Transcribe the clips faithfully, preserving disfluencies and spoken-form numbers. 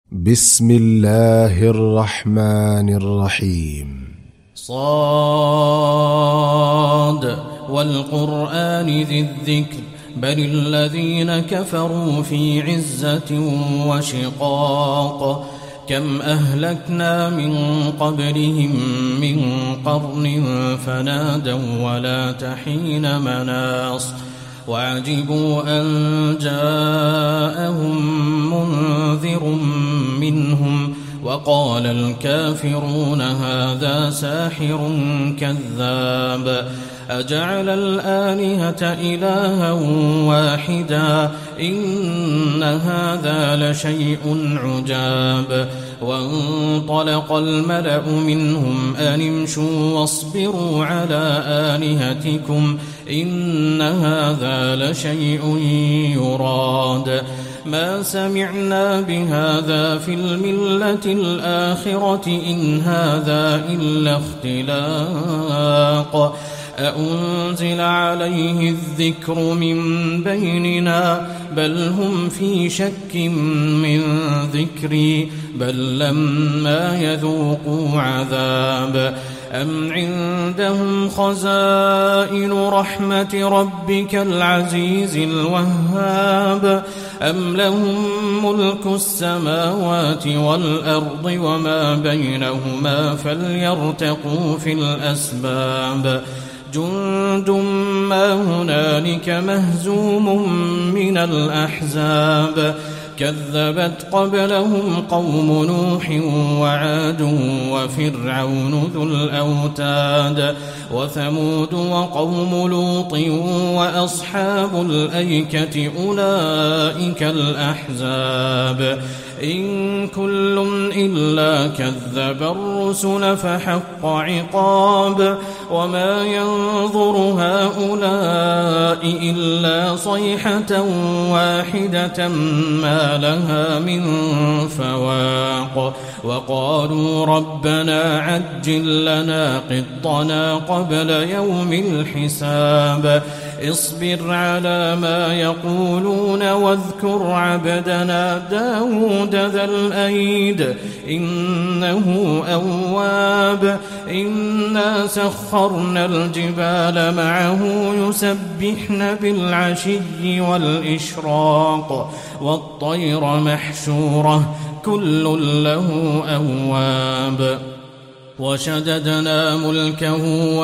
بسم الله الرحمن الرحيم. صاد والقرآن ذي الذكر بل الذين كفروا في عزة وشقاق كم أهلكنا من قبلهم من قرن فنادوا ولا تحين مناص وعجبوا أن جاءهم منذر منهم وقال الكافرون هذا ساحر كذاب أجعل الآلهة إلها واحدا إن هذا لشيء عجاب وانطلق الملأ منهم أن امشوا واصبروا على آلهتكم إن هذا لشيء يراد ما سمعنا بهذا في الملة الآخرة إن هذا إلا اختلاق أأنزل عليه الذكر من بيننا بل هم في شك من ذكري بل لما يذوقوا عذاب أم عندهم خزائن رحمة ربك العزيز الوهاب أم لهم ملك السماوات والأرض وما بينهما فليرتقوا في الأسباب جند ما هنالك مهزوم من الأحزاب كذبت قبلهم قوم نوح وعاد وفرعون ذو الأوتاد وثمود وقوم لوط وأصحاب الأيكة أولئك الأحزاب إن كل إلا كذب الرسل فحق عقاب وما ينظر هؤلاء إلا صيحة واحدة ما لها من فواق وقالوا ربنا عجل لنا قطنا قبل يوم الحساب اصبر على ما يقولون واذكر عبدنا داود ذا الأيد إنه أواب إنا سخرنا الجبال معه يسبحن بالعشي والإشراق والطير محشورة كل له أواب وشددنا ملكه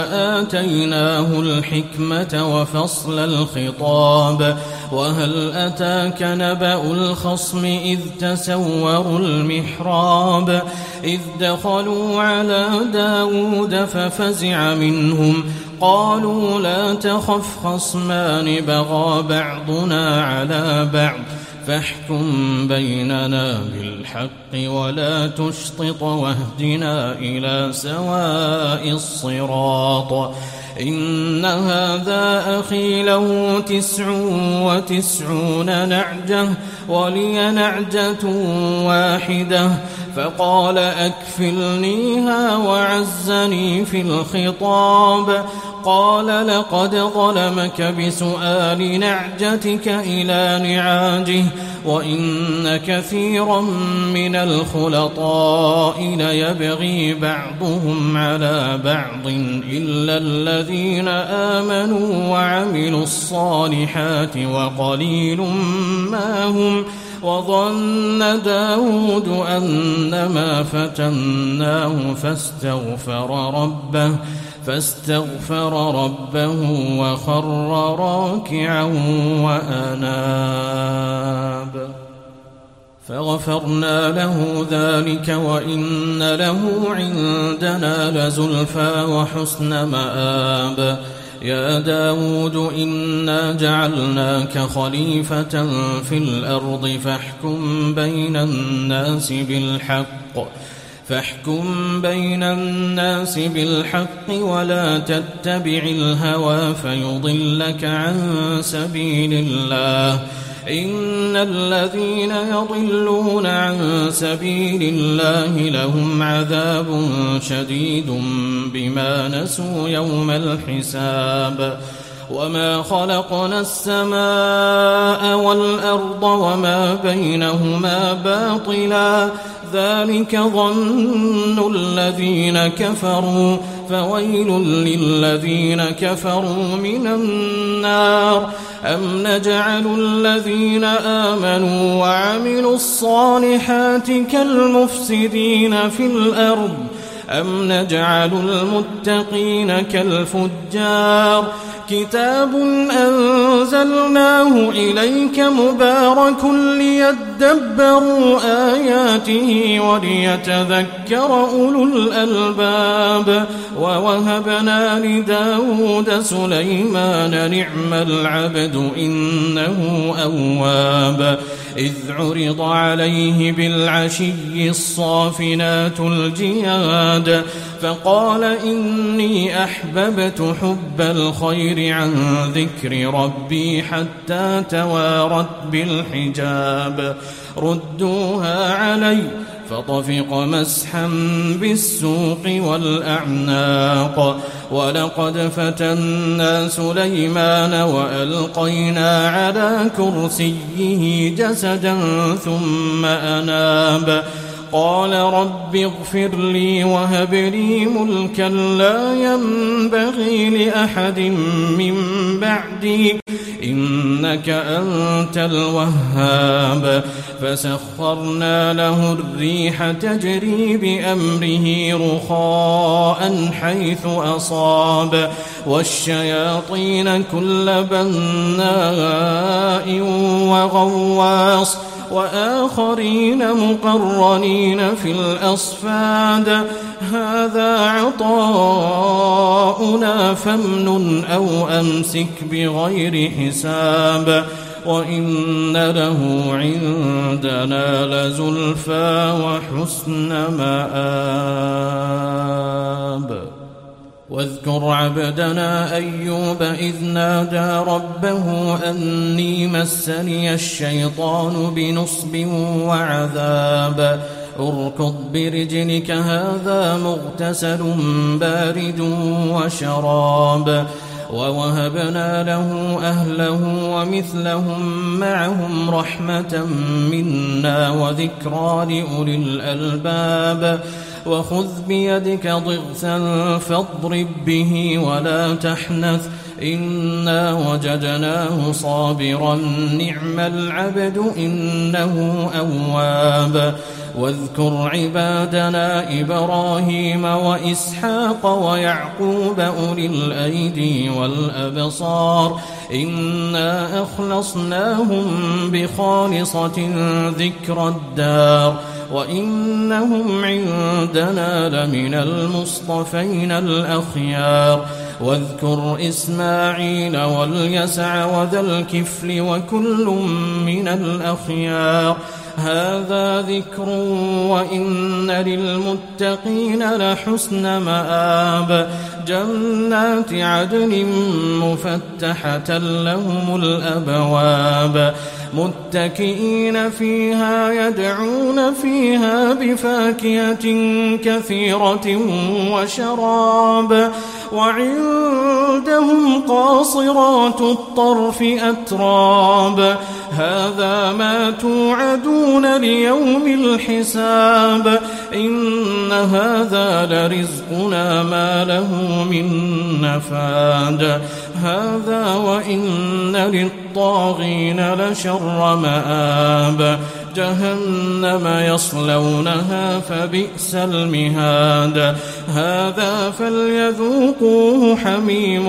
وآتيناه الحكمة وفصل الخطاب وهل أتاك نبأ الخصم إذ تسوروا المحراب إذ دخلوا على داود ففزع منهم قالوا لا تخف خصمان بغى بعضنا على بعض فاحكم بيننا بالحق ولا تشطط واهدنا إلى سواء الصراط إن هذا أخي له تسع وتسعون نعجة ولي نعجة واحدة فقال أكفلنيها وعزني في الخطاب قال لقد ظلمك بسؤال نعجتك إلى نعاجه وإن كثيرا من الخلطاء ليبغي بعضهم على بعض إلا الذين آمنوا وعملوا الصالحات وقليل ما هم وظن داود أنما فتناه فاستغفر ربه فاستغفر ربه وخر راكعا وأناب فغفرنا له ذلك وإن له عندنا لزلفى وحسن مآب يا داود إنا جعلناك خليفة في الأرض فاحكم بين الناس بالحق فاحكم بين الناس بالحق ولا تتبع الهوى فيضلك عن سبيل الله إن الذين يضلون عن سبيل الله لهم عذاب شديد بما نسوا يوم الحساب وما خلقنا السماء والأرض وما بينهما باطلا ذلك ظن الذين كفروا فويل للذين كفروا من النار أم نجعل الذين آمنوا وعملوا الصالحات كالمفسدين في الأرض أم نجعل المتقين كالفجار كتاب أنزلناه إليك مبارك ليدبروا آياته وليتذكر أولو الألباب ووهبنا لداود سليمان نعم العبد إنه أواب إذ عرض عليه بالعشي الصافنات الجياد فقال إني أحببت حب الخير عن ذكر ربي حتى توارت بالحجاب ردوها علي فطفق مسحا بالسوق والأعناق ولقد فتنا سليمان وألقينا على كرسيه جسدا ثم أناب قال رب اغفر لي وهب لي ملكا لا ينبغي لأحد من بعدي إنك أنت الوهاب فسخرنا له الريح تجري بأمره رخاء حيث أصاب والشياطين كل بناء وغواص وآخرين مقرنين في الأصفاد هذا عطاؤنا فامنن أو أمسك بغير حساب وإن له عندنا لزلفى وحسن مآب واذكر عبدنا أيوب إذ نادى ربه أني مسني الشيطان بنصب وعذاب اركض برجلك هذا مغتسل بارد وشراب ووهبنا له أهله ومثلهم معهم رحمة منا وذكرى لأولي الألباب وخذ بيدك ضغثا فاضرب به ولا تحنث إنا وجدناه صابرا نعم العبد إنه أواب واذكر عبادنا إبراهيم وإسحاق ويعقوب أولي الأيدي والأبصار إنا أخلصناهم بخالصة ذكر الدار وإنهم عندنا لمن المصطفين الأخيار واذكر إسماعيل واليسع وذا الكفل وكل من الأخيار هذا ذكر وإن للمتقين لحسن مآب جنات عدن مفتحة لهم الأبواب متكئين فيها يدعون فيها بفاكهة كثيرة وشراب وعندهم قاصرات الطرف أتراب هذا ما توعدون ليوم الحساب إن هذا لرزقنا ما له من نفاد هذا وإن للطاغين لشر مآب جهنم يصلونها فبئس المهاد هذا فليذوقوه حميم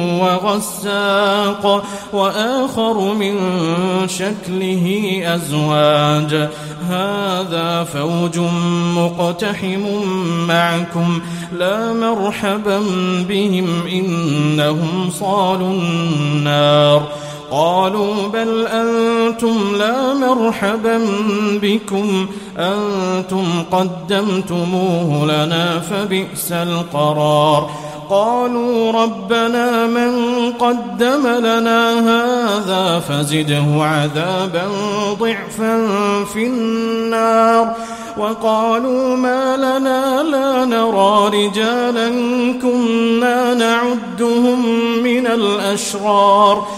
وغساق وآخر من شكله أزواج هذا فوج مقتحم معكم لا مرحبا بهم إنهم صالوا النار قالوا بل أنتم لا مرحبا بكم أنتم قدمتموه لنا فبئس القرار قالوا ربنا من قدم لنا هذا فزده عذابا ضعفا في النار وقالوا ما لنا لا نرى رجالا كنا نعدهم من من الأشرار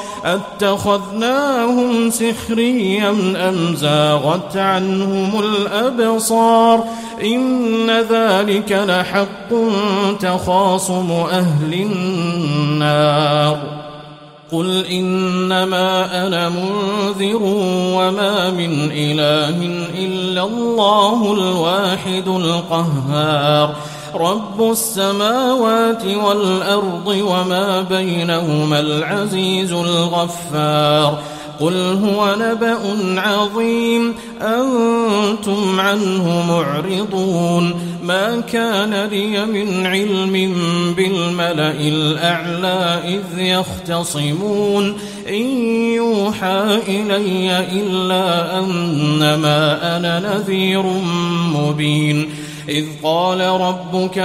أتخذناهم سخريا أم زاغت عنهم الأبصار إن ذلك لحق تخاصم أهل النار قل إنما أنا منذر وما من إله إلا الله الواحد القهار رب السماوات والأرض وما بينهما العزيز الغفار قل هو نبأ عظيم أنتم عنه معرضون ما كان لي من علم بالملأ الأعلى إذ يختصمون إن يوحى إلي إلا أنما أنا نذير مبين إذ قال ربك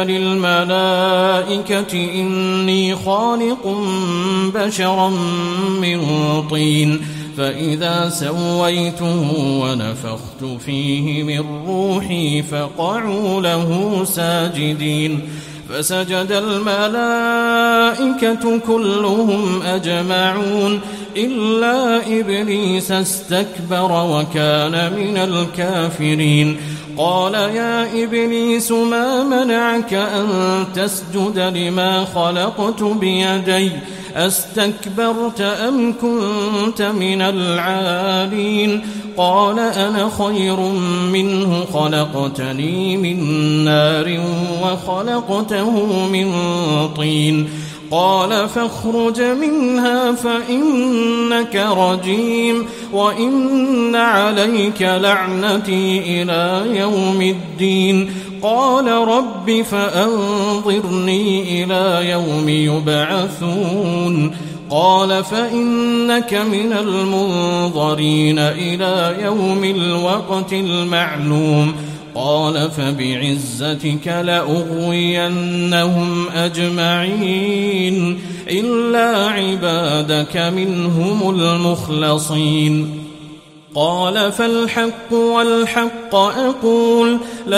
للملائكة إني خالق بشرا من طين فإذا سويته ونفخت فيه من روحي فقعوا له ساجدين فسجد الملائكة كلهم أجمعون إلا إبليس استكبر وكان من الكافرين قال يا إبليس ما منعك أن تسجد لما خلقت بيدي أستكبرت أم كنت من العالين قال أنا خير منه خلقتني من نار وخلقته من طين قال فاخرج منها فإنك رجيم وإن عليك لعنتي إلى يوم الدين قال رب فأنظرني إلى يوم يبعثون قال فإنك من المنظرين إلى يوم الوقت المعلوم قال فبعزتك لأغوينهم أجمعين إلا عبادك منهم المخلصين قال فالحق والحق أقول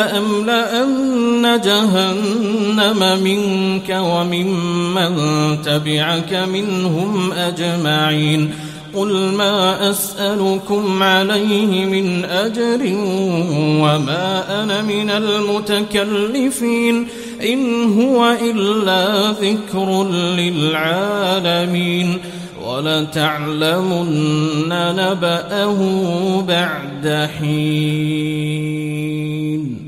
لأملأن جهنم منك وممن تبعك منهم أجمعين قل ما أسألكم عليه من أجر وما أنا من المتكلفين إن هو إلا ذكر للعالمين ولتعلمن نبأه بعد حين.